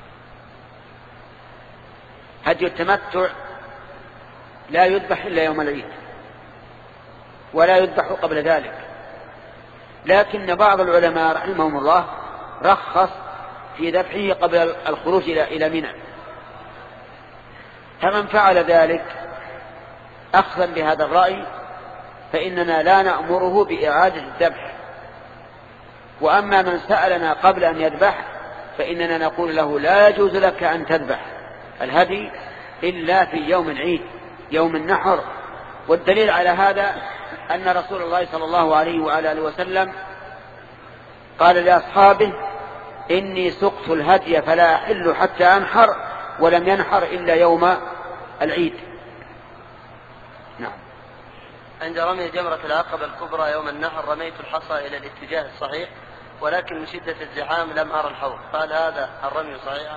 هدي التمتع لا يذبح إلا يوم العيد، ولا يذبح قبل ذلك، لكن بعض العلماء رحمهم الله رخص في ذبحه قبل الخروج إلى منى، فمن فعل ذلك أخذا بهذا الرأي فإننا لا نأمره بإعادة الذبح. وأما من سألنا قبل أن يذبح فإننا نقول له لا يجوز لك أن تذبح الهدي إلا في يوم العيد يوم النحر. والدليل على هذا أن رسول الله صلى الله عليه وآله وسلم قال لأصحابه إني سقت الهدي فلا أحل حتى أنحر، ولم ينحر إلا يوم العيد. نعم. عند رمي جمرة العقبة الكبرى يوم النحر رميت الحصى إلى الاتجاه الصحيح، ولكن من شدة الزحام لم أرى الحوض، قال هذا الرمي صحيحا؟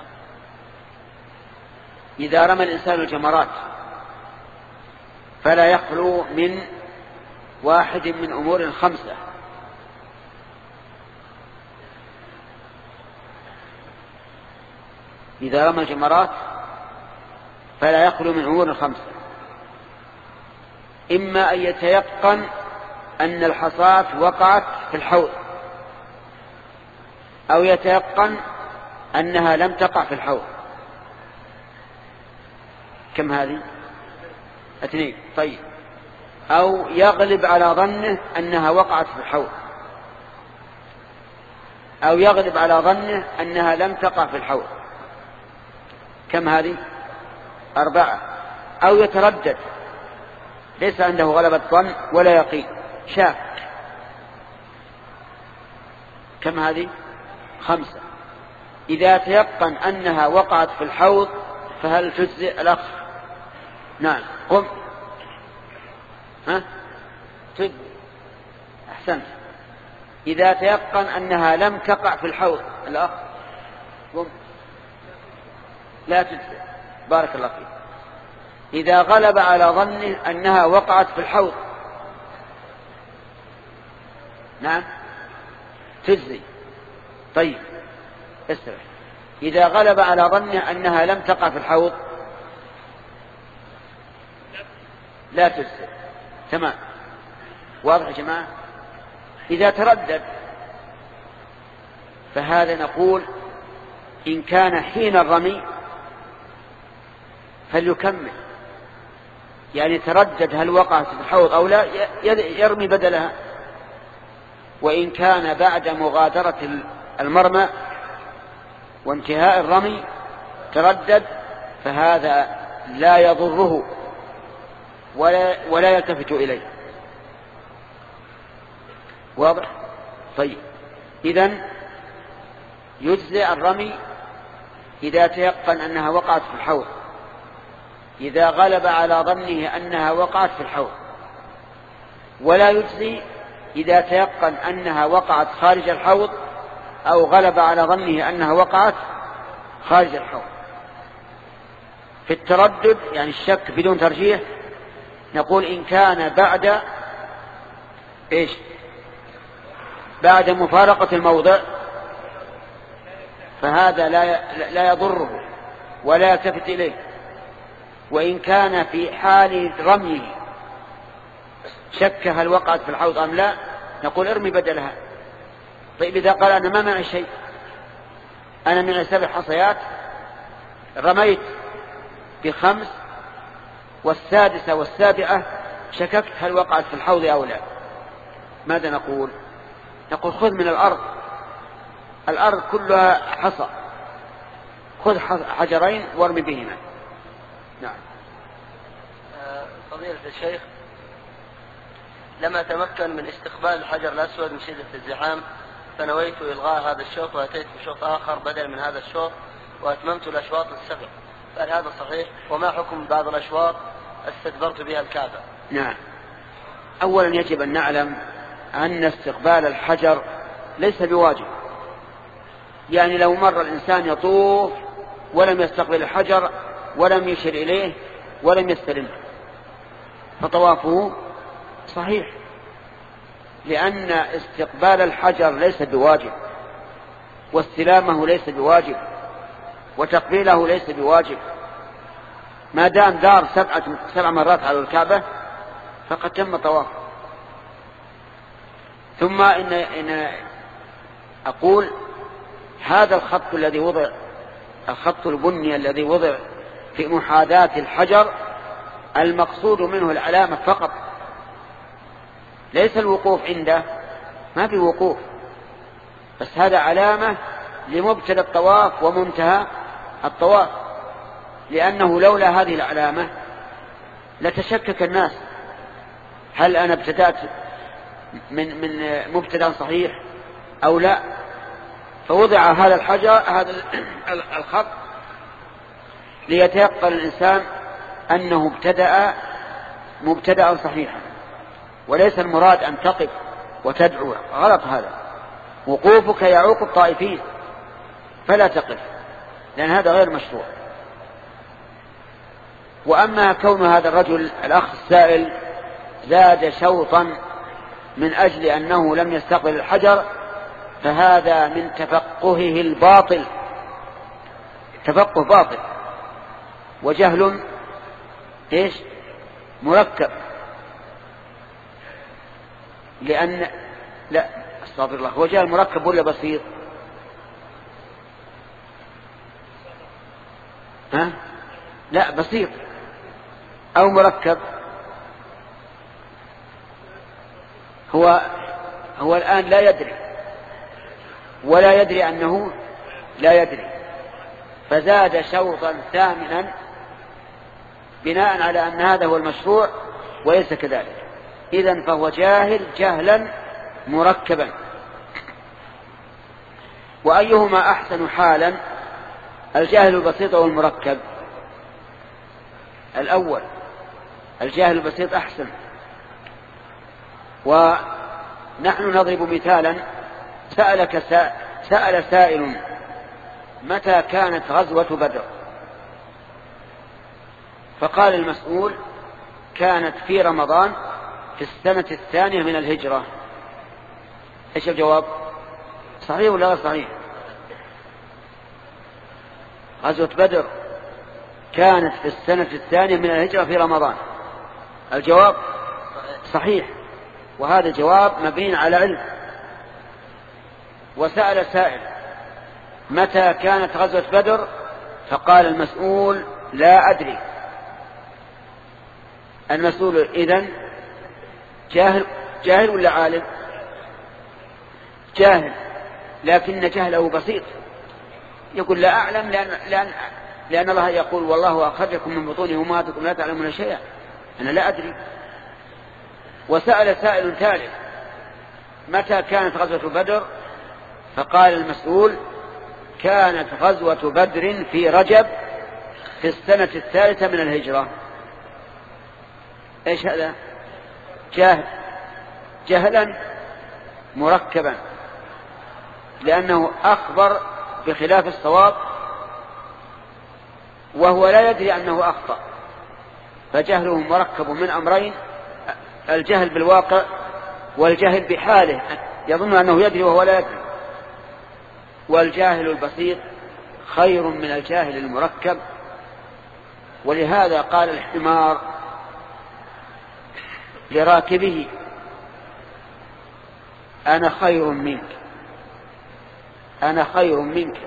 إذا رمى الإنسان الجمرات فلا يخلو من واحد من أمور خمسة: إذا رمى الجمرات فلا يخلو من أمور خمسة: إما أن يتيقن أن الحصاة وقعت في الحوض، أو يتيقن أنها لم تقع في الحوض. كم هذه؟ اثنين. طيب. أو يغلب على ظنه أنها وقعت في الحوض، أو يغلب على ظنه أنها لم تقع في الحوض. كم هذه؟ أربعة. أو يتردد، ليس عنده غلبة ظن ولا يقين، شاك. كم هذه؟ خمسة. إذا تيقن أنها وقعت في الحوض فهل تجزئ الأخ؟ نعم. قم. ها؟ تجزئ. أحسنت. إذا تيقن أنها لم تقع في الحوض الأخ؟ قم. لا تجزئ. بارك الله فيك. إذا غلب على ظنه أنها وقعت في الحوض، نعم تجزي. طيب اسرع. إذا غلب على ظنه أنها لم تقع في الحوض لا تجزي. تمام. واضح يا جماعة؟ إذا تردد فهذا نقول إن كان حين الرمي فليكمل، يعني تردد هل وقعت في الحوض أو لا يرمي بدلها. وإن كان بعد مغادرة المرمى وانتهاء الرمي تردد فهذا لا يضره ولا, ولا يلتفت إليه. واضح؟ طيب. إذن يجزئ الرمي إذا تيقن أنها وقعت في الحوض، إذا غلب على ظنه أنها وقعت في الحوض، ولا يجزي إذا تيقن أنها وقعت خارج الحوض أو غلب على ظنه أنها وقعت خارج الحوض. في التردد يعني الشك بدون ترجيح نقول إن كان بعد إيش؟ بعد مفارقة الموضع فهذا لا لا يضره ولا يلتفت إليه. وإن كان في حال رميه شك هل وقعت في الحوض أم لا نقول ارمي بدلها. طيب إذا قال أنا ما معي شيء، أنا معي سبع حصيات رميت بخمس والسادسة والسابعة شككت هل وقعت في الحوض أو لا، ماذا نقول؟ نقول خذ من الأرض، الأرض كلها حصى، خذ حجرين وارمي بهما. نعم. فضيلة الشيخ، لما تمكن من استقبال الحجر الأسود من شدة الزحام فنويت إلغاء هذا الشوط وأتيت بشوط آخر بدل من هذا الشوط وأتممت الأشواط السبع، فهل هذا صحيح؟ وما حكم بعض الأشواط استدبرت بها الكعبة؟ نعم. أولا يجب أن نعلم أن استقبال الحجر ليس بواجب، يعني لو مر الإنسان يطوف ولم يستقبل الحجر ولم يشر إليه ولم يستلمه فطوافه صحيح، لأن استقبال الحجر ليس بواجب، واستلامه ليس بواجب، وتقبيله ليس بواجب. ما دام دار سبعة سبع مرات على الكعبة فقد تم طوافه. ثم إن, إن أقول هذا الخط الذي وضع، الخط البني الذي وضع في محاذاة الحجر المقصود منه العلامة فقط، ليس الوقوف عنده، ما في وقوف، بس هذا علامة لمبتدأ الطواف ومنتهى الطواف، لأنه لولا هذه العلامة لتشكك الناس هل أنا ابتدأت من من مبتدأ صحيح أو لا. فوضع هذا الحجر هذا الخط ليتيقن الإنسان أنه ابتدأ مبتدأ صحيحا، وليس المراد أن تقف وتدعو، غلط هذا، وقوفك يعوق الطائفين فلا تقف، لأن هذا غير مشروع. وأما كون هذا الرجل الأخ السائل زاد شوطا من أجل أنه لم يستقبل الحجر، فهذا من تفقهه الباطل، تفقه باطل وجهل إيش مركب، لأن لا استغفر الله، هو جهل مركب ولا بسيط؟ ها؟ لا بسيط أو مركب. هو هو الآن لا يدري ولا يدري أنه لا يدري، فزاد شوطا ثامنا بناء على أن هذا هو المشروع وليس كذلك، إذن فهو جاهل جهلا مركبا. وأيهما أحسن حالا، الجاهل البسيط أو المركب؟ الأول، الجاهل البسيط أحسن. ونحن نضرب مثالا، سألك سأل سائل متى كانت غزوة بدر؟ فقال المسؤول كانت في رمضان في السنة الثانية من الهجرة. ايش الجواب؟ صحيح ولا غير صحيح؟ غزوة بدر كانت في السنة الثانية من الهجرة في رمضان. الجواب صحيح، وهذا جواب مبني على علم. وسأل سائل متى كانت غزوة بدر؟ فقال المسؤول لا أدري. المسؤول إذن جاهل جاهل ولا عالم؟ جاهل، لكن جهله بسيط، يقول لا أعلم، لأن, لأن, لأن الله يقول والله أخرجكم من بطون أمهاتكم لا تعلمون شيئا، أنا لا أدري. وسأل سائل ثالث متى كانت غزوة بدر؟ فقال المسؤول كانت غزوة بدر في رجب في السنة الثالثة من الهجرة. ايش هذا؟ جاهل جهلا مركبا، لأنه أخبر بخلاف الصواب وهو لا يدري أنه أخطأ، فجهله مركب من أمرين، الجهل بالواقع والجهل بحاله، يظن أنه يدري وهو لا يدري. والجاهل البسيط خير من الجاهل المركب. ولهذا قال الحمار لراكبه أنا خير منك، أنا خير منك،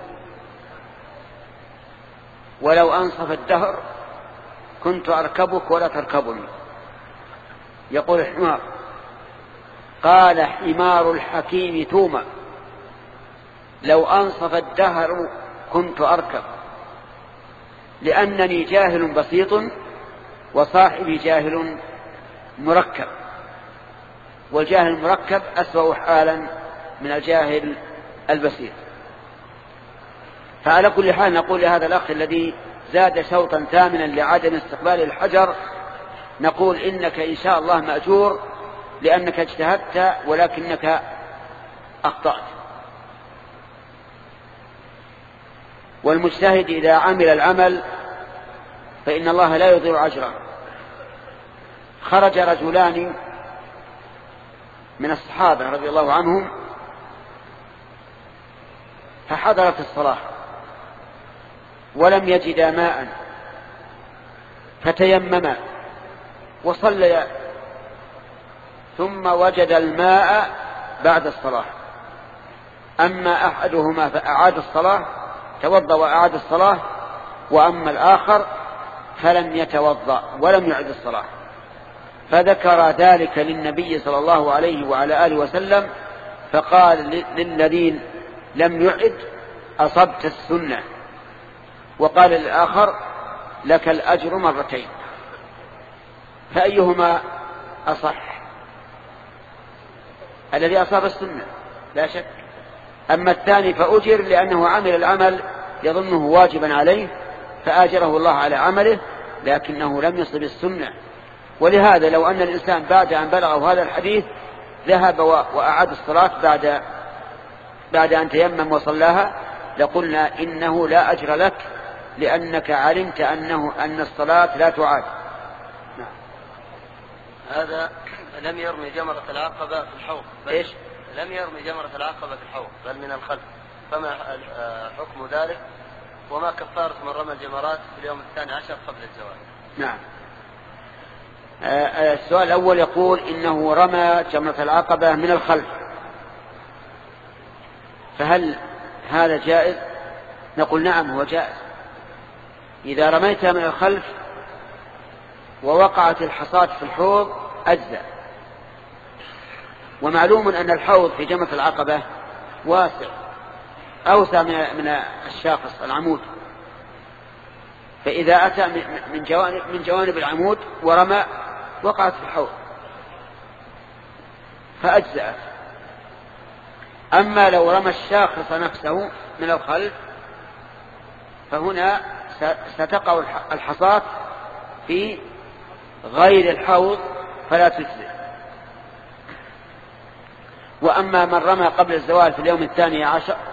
ولو أنصف الدهر كنت أركبك ولا تركبني. يقول الحمار قال حمار الحكيم توما لو أنصف الدهر كنت أركب، لأنني جاهل بسيط وصاحبي جاهل مركب، والجاهل المركب أسوأ حالا من الجاهل البسيط. فعلى كل حال نقول لهذا الأخ الذي زاد شوطا ثامنا لعدم استقبال الحجر، نقول إنك إن شاء الله مأجور لأنك اجتهدت ولكنك أخطأت. والمجتهد إذا عمل العمل فإن الله لا يضيع أجره. خرج رجلان من الصحابة رضي الله عنهم فحضرت الصلاة ولم يجدا ماء فتيمما وصليا، ثم وجد الماء بعد الصلاة. أما أحدهما فأعاد الصلاة، توضأ وأعاد الصلاة، وأما الآخر فلم يتوضأ ولم يعد الصلاة، فذكر ذلك للنبي صلى الله عليه وعلى آله وسلم، فقال للذين لم يعد أصبت السنة، وقال للآخر لك الأجر مرتين. فأيهما أصح؟ الذي أصاب السنة لا شك. أما الثاني فأجر لأنه عمل العمل يظنه واجبا عليه فآجره الله على عمله، لكنه لم يصب السنة. ولهذا لو أن الإنسان بعد أن بلغه هذا الحديث ذهب وأعاد الصلاة بعد بعد أن تيمم وصلاها لقلنا إنه لا أجر لك، لأنك علمت أنه أن الصلاة لا تعاد. نعم. هذا لم يرمي جمرة العقبة في الحوض، إيش؟ لم يرمي جمرة العقبة في الحوض بل من الخلف، فما حكم ذلك؟ وما كفارة من رمى الجمرات في اليوم الثاني عشر قبل الزواج؟ نعم. آه السؤال الأول يقول إنه رمى جمرة العقبة من الخلف، فهل هذا جائز؟ نقول نعم هو جائز. إذا رميتها من الخلف ووقعت الحصاة في الحوض أجزأ. ومعلوم أن الحوض في جمرة العقبة واسع أوسع من الشاخص العمود، فإذا أتى من جوانب, من جوانب العمود ورمى وقعت في الحوض فأجزأت. أما لو رمى الشاخص نفسه من الخلف فهنا ستقع الحصاة في غير الحوض فلا تجزئ. وأما من رمى قبل الزوال في اليوم الثاني عشر